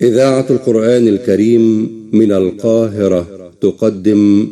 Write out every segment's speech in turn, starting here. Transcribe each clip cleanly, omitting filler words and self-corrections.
إذاعة القرآن الكريم من القاهرة تقدم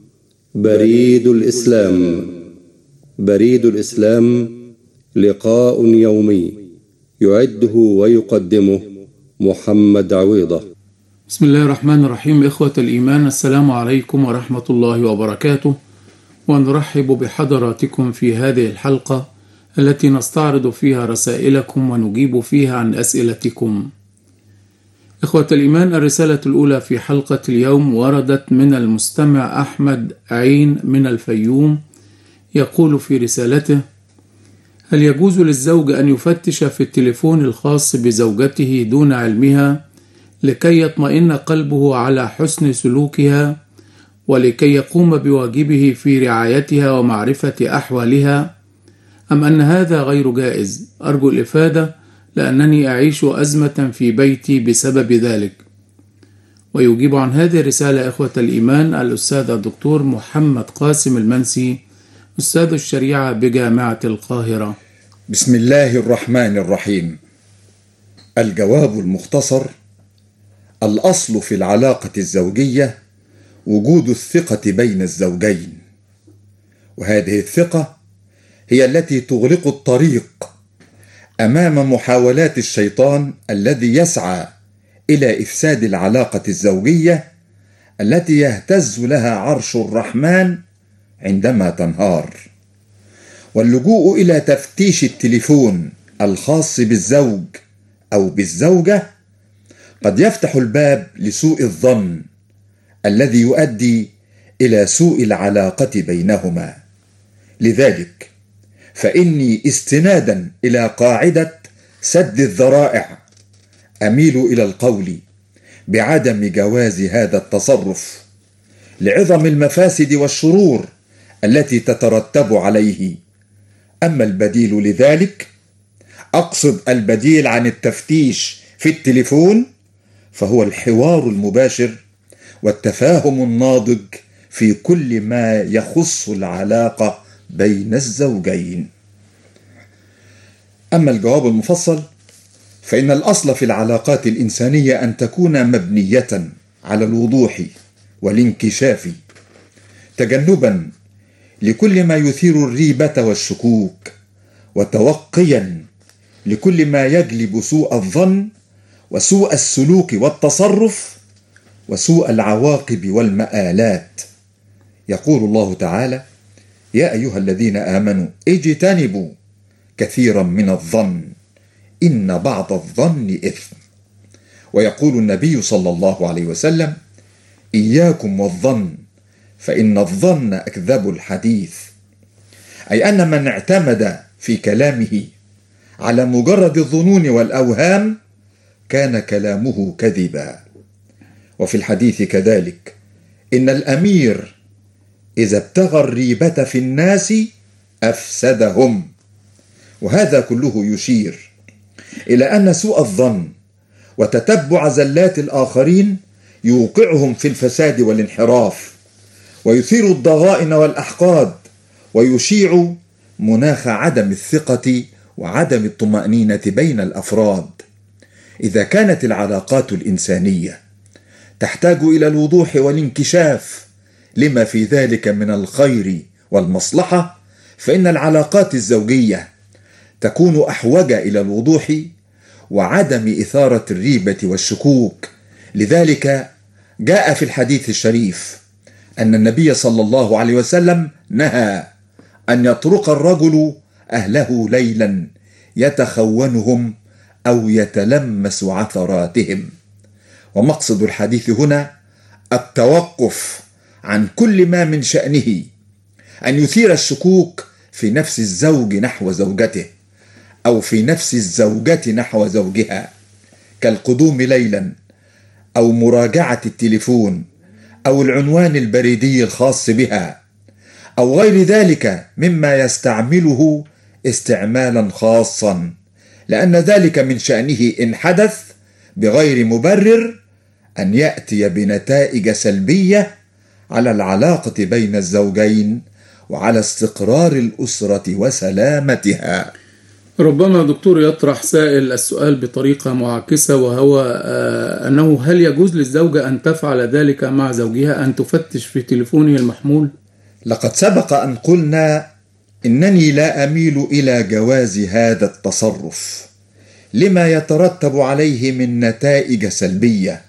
بريد الإسلام. بريد الإسلام لقاء يومي يعده ويقدمه محمد عويضة. بسم الله الرحمن الرحيم. إخوة الإيمان، السلام عليكم ورحمة الله وبركاته، ونرحب بحضراتكم في هذه الحلقة التي نستعرض فيها رسائلكم ونجيب فيها عن أسئلتكم. إخوة الإيمان، الرسالة الأولى في حلقة اليوم وردت من المستمع أحمد عين من الفيوم، يقول في رسالته: هل يجوز للزوج أن يفتش في التليفون الخاص بزوجته دون علمها لكي يطمئن قلبه على حسن سلوكها ولكي يقوم بواجبه في رعايتها ومعرفة أحوالها، أم أن هذا غير جائز؟ أرجو الإفادة لأنني أعيش أزمة في بيتي بسبب ذلك. ويجيب عن هذه الرسالة إخوة الإيمان الأستاذ الدكتور محمد قاسم المنسي، أستاذ الشريعة بجامعة القاهرة. بسم الله الرحمن الرحيم. الجواب المختصر: الأصل في العلاقة الزوجية وجود الثقة بين الزوجين، وهذه الثقة هي التي تغلق الطريق أمام محاولات الشيطان الذي يسعى إلى إفساد العلاقة الزوجية التي يهتز لها عرش الرحمن عندما تنهار. واللجوء إلى تفتيش التليفون الخاص بالزوج أو بالزوجة قد يفتح الباب لسوء الظن الذي يؤدي إلى سوء العلاقة بينهما. لذلك فإني استنادا إلى قاعدة سد الذرائع أميل إلى القول بعدم جواز هذا التصرف لعظم المفاسد والشرور التي تترتب عليه. أما البديل لذلك، أقصد البديل عن التفتيش في التليفون، فهو الحوار المباشر والتفاهم الناضج في كل ما يخص العلاقة بين الزوجين. أما الجواب المفصل، فإن الأصل في العلاقات الإنسانية أن تكون مبنية على الوضوح والانكشاف، تجنبا لكل ما يثير الريبة والشكوك، وتوقيا لكل ما يجلب سوء الظن وسوء السلوك والتصرف وسوء العواقب والمآلات. يقول الله تعالى: يا أيها الذين آمنوا اجتنبوا كثيرا من الظن إن بعض الظن إثم. ويقول النبي صلى الله عليه وسلم: إياكم والظن فإن الظن أكذب الحديث. أي أن من اعتمد في كلامه على مجرد الظنون والأوهام كان كلامه كذبا. وفي الحديث كذلك: إن الأمير إذا ابتغى الريبة في الناس أفسدهم. وهذا كله يشير إلى أن سوء الظن وتتبع زلات الآخرين يوقعهم في الفساد والانحراف، ويثير الضغائن والأحقاد، ويشيع مناخ عدم الثقة وعدم الطمأنينة بين الأفراد. إذا كانت العلاقات الإنسانية تحتاج إلى الوضوح والانكشاف لما في ذلك من الخير والمصلحة، فإن العلاقات الزوجية تكون أحوج إلى الوضوح وعدم إثارة الريبة والشكوك. لذلك جاء في الحديث الشريف أن النبي صلى الله عليه وسلم نهى أن يطرق الرجل أهله ليلا يتخونهم أو يتلمس عثراتهم. ومقصد الحديث هنا التوقف عن كل ما من شأنه أن يثير الشكوك في نفس الزوج نحو زوجته، أو في نفس الزوجة نحو زوجها، كالقدوم ليلا، أو مراجعة التليفون، أو العنوان البريدي الخاص بها، أو غير ذلك مما يستعمله استعمالا خاصا، لأن ذلك من شأنه إن حدث بغير مبرر أن يأتي بنتائج سلبية على العلاقة بين الزوجين وعلى استقرار الأسرة وسلامتها. ربما دكتور يطرح سائل السؤال بطريقة معاكسة، وهو أنه هل يجوز للزوجة أن تفعل ذلك مع زوجها، أن تفتش في تليفونه المحمول؟ لقد سبق أن قلنا إنني لا أميل إلى جواز هذا التصرف لما يترتب عليه من نتائج سلبية،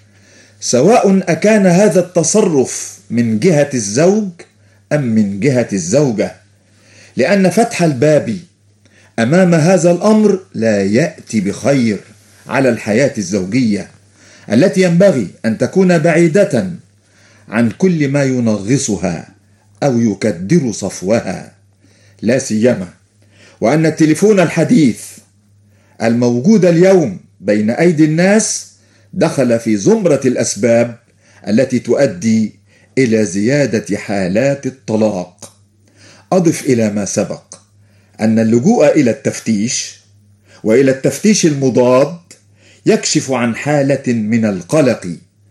سواء أكان هذا التصرف من جهة الزوج أم من جهة الزوجة، لأن فتح الباب أمام هذا الأمر لا يأتي بخير على الحياة الزوجية التي ينبغي أن تكون بعيدة عن كل ما ينغصها أو يكدر صفوها، لا سيما وأن التليفون الحديث الموجود اليوم بين أيدي الناس دخل في زمرة الأسباب التي تؤدي إلى زيادة حالات الطلاق. أضف إلى ما سبق أن اللجوء إلى التفتيش وإلى التفتيش المضاد يكشف عن حالة من القلق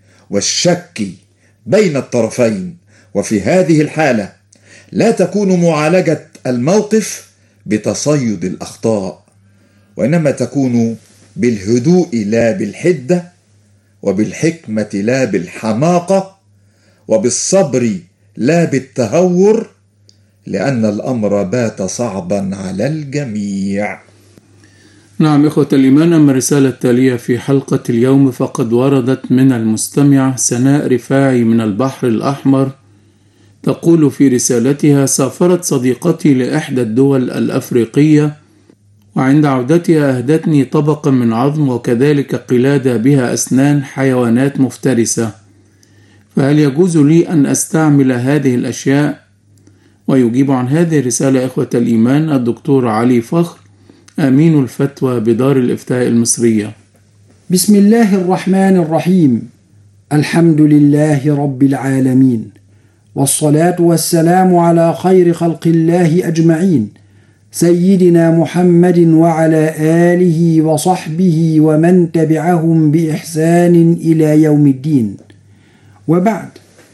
والشك بين الطرفين، وفي هذه الحالة لا تكون معالجة الموقف بتصيد الأخطاء، وإنما تكون بالهدوء لا بالحدة، وبالحكمة لا بالحماقة، وبالصبر لا بالتهور، لأن الأمر بات صعبا على الجميع. نعم إخوة الإيمان، أما الرسالة التالية في حلقة اليوم فقد وردت من المستمع سناء رفاعي من البحر الأحمر، تقول في رسالتها: سافرت صديقتي لإحدى الدول الأفريقية، وعند عودتها أهدتني طبقا من عظم وكذلك قلادة بها أسنان حيوانات مفترسة، فهل يجوز لي أن أستعمل هذه الأشياء؟ ويجيب عن هذه الرسالة إخوة الإيمان الدكتور علي فخر، أمين الفتوى بدار الإفتاء المصرية. بسم الله الرحمن الرحيم. الحمد لله رب العالمين، والصلاة والسلام على خير خلق الله أجمعين، سيدنا محمد وعلى آله وصحبه ومن تبعهم بإحسان إلى يوم الدين. وبعد،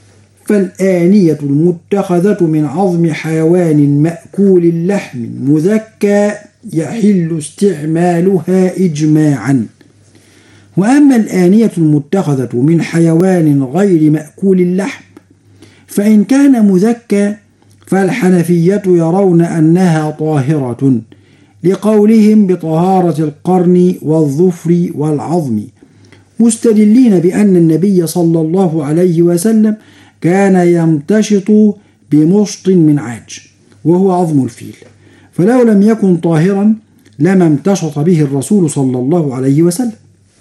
فالآنية المتخذة من عظم حيوان مأكول اللحم مذكى يحل استعمالها إجماعا. وأما الآنية المتخذة من حيوان غير مأكول اللحم فإن كان مذكى فالحنفية يرون أنها طاهرة، لقولهم بطهارة القرن والظفر والعظم، مستدلين بأن النبي صلى الله عليه وسلم كان يمتشط بمشط من عاج وهو عظم الفيل، فلو لم يكن طاهرا لما امتشط به الرسول صلى الله عليه وسلم.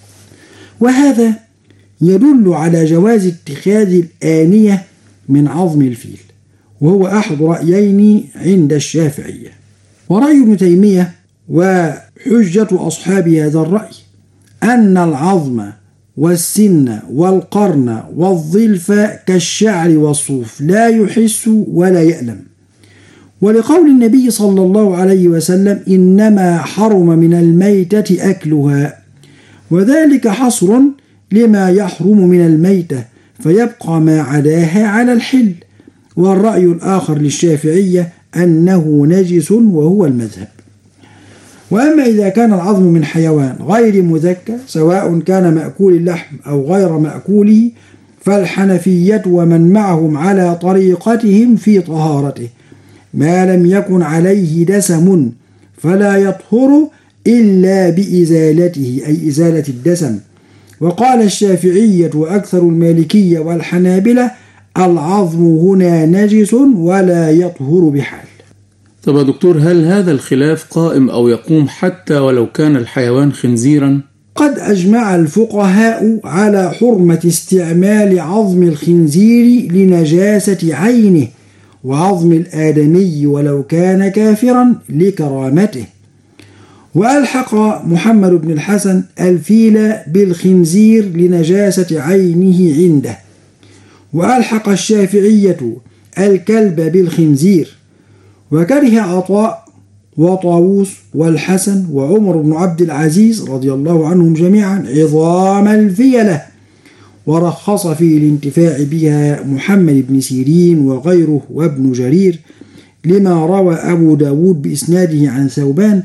وهذا يدل على جواز اتخاذ الآنية من عظم الفيل، وهو أحد رأيين عند الشافعية. ورأي ابن تيمية وحجة أصحاب هذا الرأي أن العظم والسن والقرن والظلف كالشعر والصوف لا يحس ولا يألم، ولقول النبي صلى الله عليه وسلم إنما حرم من الميتة أكلها، وذلك حصر لما يحرم من الميتة فيبقى ما عداها على الحل. والرأي الآخر للشافعية أنه نجس وهو المذهب. وأما إذا كان العظم من حيوان غير مذكى سواء كان مأكول اللحم أو غير مأكوله فالحنفية ومن معهم على طريقتهم في طهارته، ما لم يكن عليه دسم فلا يطهر إلا بإزالته، أي إزالة الدسم. وقال الشافعية وأكثر المالكية والحنابلة العظم هنا نجس ولا يطهر بحال. طب يا دكتور، هل هذا الخلاف قائم أو يقوم حتى ولو كان الحيوان خنزيرا؟ قد أجمع الفقهاء على حرمة استعمال عظم الخنزير لنجاسة عينه، وعظم الآدمي ولو كان كافرا لكرامته. وألحق محمد بن الحسن الفيل بالخنزير لنجاسة عينه عنده، وألحق الشافعية الكلب بالخنزير، وكره عطاء وطاووس والحسن وعمر بن عبد العزيز رضي الله عنهم جميعا عظام الفيلة، ورخص في الانتفاع بها محمد بن سيرين وغيره وابن جرير، لما روى أبو داود بإسناده عن ثوبان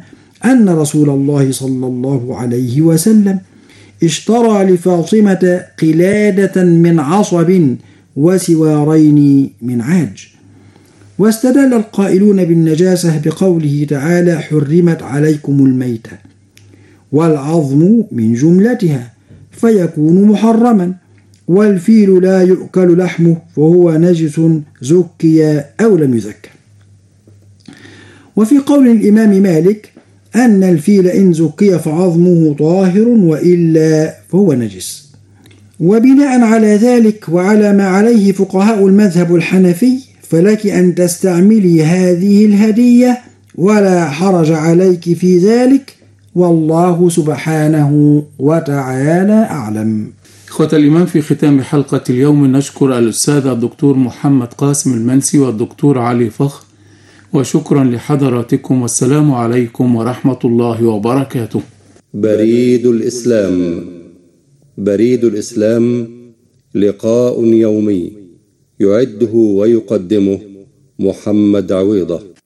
أن رسول الله صلى الله عليه وسلم اشترى لفاطمة قلادة من عصب وسوارين من عاج. واستدل القائلون بالنجاسة بقوله تعالى: حرمت عليكم الميتة، والعظم من جملتها فيكون محرما، والفيل لا يؤكل لحمه فهو نجس زكي أو لم يزكى. وفي قول الإمام مالك أن الفيل إن زكي فعظمه طاهر وإلا فهو نجس. وبناء على ذلك وعلى ما عليه فقهاء المذهب الحنفي فلك أن تستعملي هذه الهدية ولا حرج عليك في ذلك، والله سبحانه وتعالى أعلم. إخوة الإيمان، في ختام حلقة اليوم نشكر الأستاذ الدكتور محمد قاسم المنسي والدكتور علي فخر، وشكرا لحضراتكم، والسلام عليكم ورحمة الله وبركاته. بريد الإسلام. بريد الإسلام لقاء يومي يعده ويقدمه محمد عويضة.